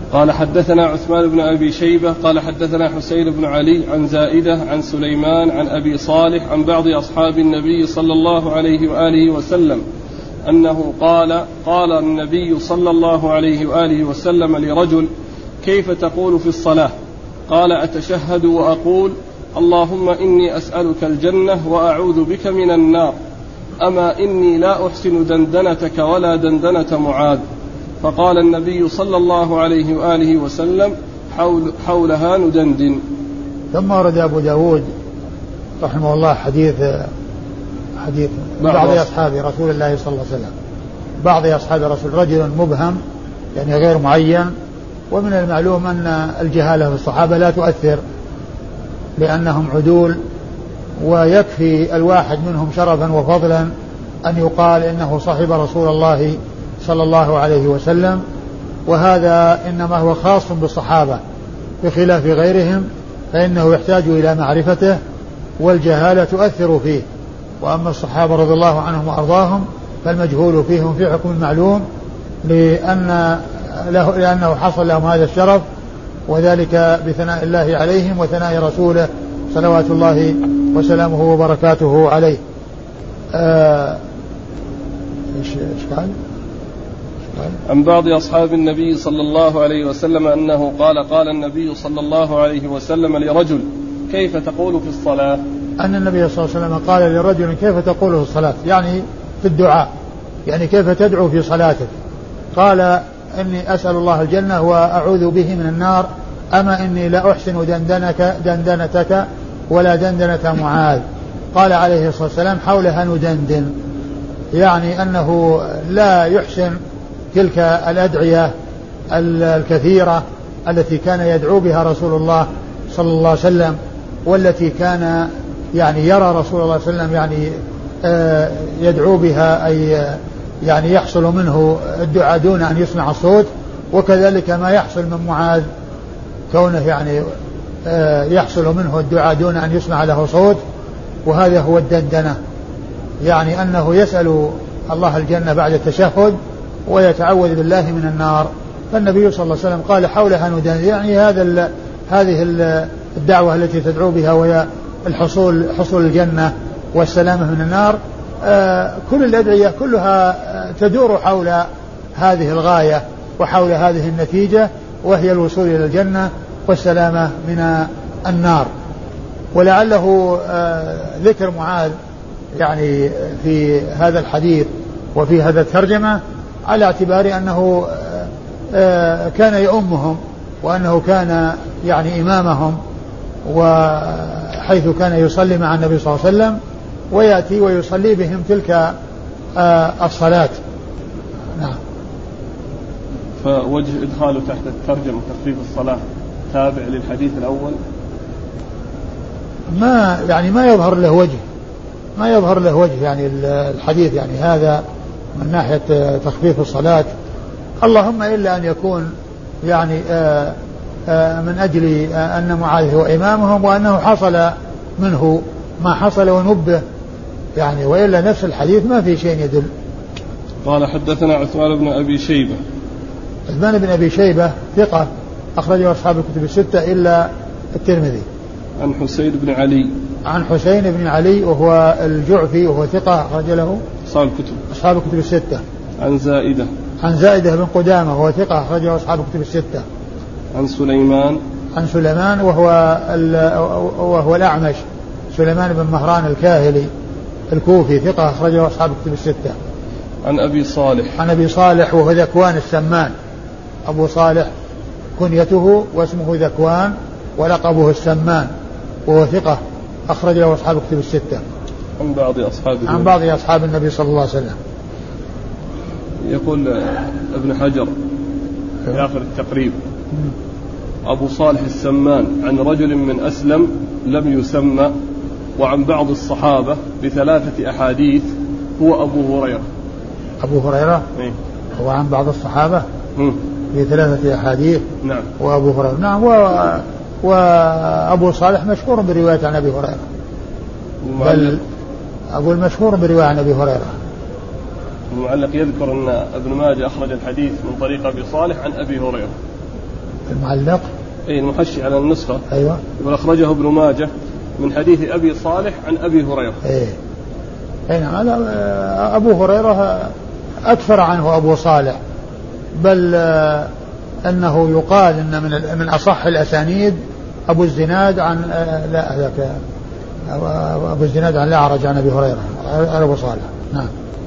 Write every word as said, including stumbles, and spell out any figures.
قال حدثنا عثمان بن أبي شيبة قال حدثنا حسين بن علي عن زائدة عن سليمان عن أبي صالح عن بعض أصحاب النبي صلى الله عليه وآله وسلم أنه قال قال النبي صلى الله عليه وآله وسلم لرجل كيف تقول في الصلاة؟ قال أتشهد وأقول اللهم إني أسألك الجنة وأعوذ بك من النار، أما إني لا أحسن دندنتك ولا دندنة معاذ. فقال النبي صلى الله عليه وآله وسلم حول حولها ندندن. ثم ورد أبو داود رحمه الله حديث حديث بعض أصحاب رسول الله صلى الله عليه وسلم بعض أصحاب رسول رجل مبهم يعني غير معين. ومن المعلوم أن الجهالة في الصحابة لا تؤثر لأنهم عدول، ويكفي الواحد منهم شرفا وفضلا أن يقال إنه صاحب رسول الله صلى الله عليه وسلم، وهذا إنما هو خاص بالصحابة بخلاف غيرهم فإنه يحتاج إلى معرفته والجهالة تؤثر فيه. وأما الصحابة رضي الله عنهم وأرضاهم فالمجهول فيهم في حكم المعلوم لأن له لأنه حصل لهم هذا الشرف، وذلك بثناء الله عليهم وثناء رسوله صلوات الله وسلامه وبركاته عليه. آه إيش قال؟ عن بعض أصحاب النبي صلى الله عليه وسلم أنه قال قال النبي صلى الله عليه وسلم لرجل كيف تقول في الصلاة؟ أن النبي صلى الله عليه وسلم قال لرجل كيف تقول في الصلاة، يعني في الدعاء، يعني كيف تدعو في صلاتك؟ قال إني أسأل الله الجنة وأعوذ به من النار، أما إني لا أحسن دندنك دندنتك ولا دندنة معاذ. قال عليه الصلاة والسلام حولها ندندن، يعني أنه لا يحسن تلك الأدعية الكثيرة التي كان يدعو بها رسول الله صلى الله عليه وسلم، والتي كان يعني يرى رسول الله صلى الله عليه وسلم يعني يدعو بها، أي يعني يحصل منه الدعاء دون أن يسمع الصوت. وكذلك ما يحصل من معاذ كونه يعني يحصل منه الدعاء دون أن يسمع له صوت، وهذا هو الدندنة، يعني أنه يسأل الله الجنة بعد التشهد ويتعوذ بالله من النار. فالنبي صلى الله عليه وسلم قال حولها ندندن، يعني هذا هذه الدعوة التي تدعو بها وهي الحصول حصول الجنة والسلامة من النار. آه كل الأدعية كلها آه تدور حول هذه الغاية وحول هذه النتيجة، وهي الوصول إلى الجنة والسلامة من النار. ولعله آه ذكر معاذ يعني في هذا الحديث وفي هذا الترجمة على اعتبار أنه آه آه كان يؤمهم، وأنه كان يعني إمامهم، وحيث كان يصلي مع النبي صلى الله عليه وسلم ويأتي ويصلي بهم تلك آه الصلاة. نعم. فوجه إدخاله تحت الترجمة تخفيف الصلاة تابع للحديث الأول؟ ما يعني ما يظهر له وجه ما يظهر له وجه يعني الحديث يعني هذا من ناحية تخفيف الصلاة، اللهم إلا أن يكون يعني آآ آآ من أجل أن معاذ هو إمامهم وأنه حصل منه ما حصل ونبه يعني، وإلا نفس الحديث ما في شيء يدل. قال حدثنا عثمان بن أبي شيبة. عثمان بن أبي شيبة ثقة أخرجه أصحاب الكتب الستة إلا الترمذي. عن حسين بن علي. عن حسين بن علي وهو الجعفي وهو ثقة أخرج له أصحاب الكتب أصحاب الكتب الستة. عن زائدة. عن زائدة بن قدامة وهو ثقة أخرجه أصحاب الكتب الستة. عن سليمان. عن سليمان وهو وهو الأعمش سليمان بن مهران الكاهلي الكوفي ثقة أخرجه أصحاب الكتب الستة. عن أبي صالح. عن أبي صالح وهو ذكوان السمان، أبو صالح كنيته واسمه ذكوان ولقبه السمان، وهو ثقة أخرج له أصحاب الكتب الستة. عن بعض أصحاب عن بعض أصحاب النبي صلى الله عليه وسلم. يقول ابن حجر في آخر التقريب أبو صالح السمان عن رجل من أسلم لم يسمى، وعن بعض الصحابة بثلاثة أحاديث هو أبو هريرة. أبو هريرة إيه؟ هو عن بعض الصحابة م. بثلاثة أحاديث. نعم. وأبو هريرة نعم. و... وأبو صالح مشهور برواية عن أبي هريرة، بل أقول مشهور برواية عن أبي هريرة. المعلق يذكر أن ابن ماجه أخرج الحديث من طريق أبي صالح عن أبي هريرة. المعلق أي المحشي على النسخة. أيوة. وأخرجه ابن ماجه من حديث أبي صالح عن أبي هريرة. إيه. أي نعم. أبو هريرة أكثر عنه أبو صالح، بل أنه يقال أن من من أصح الأسانيد أبو الزناد عن لا ذاك أبو الزناد عن الأعرج عن أبي هريرة عن أبو صالح. نعم.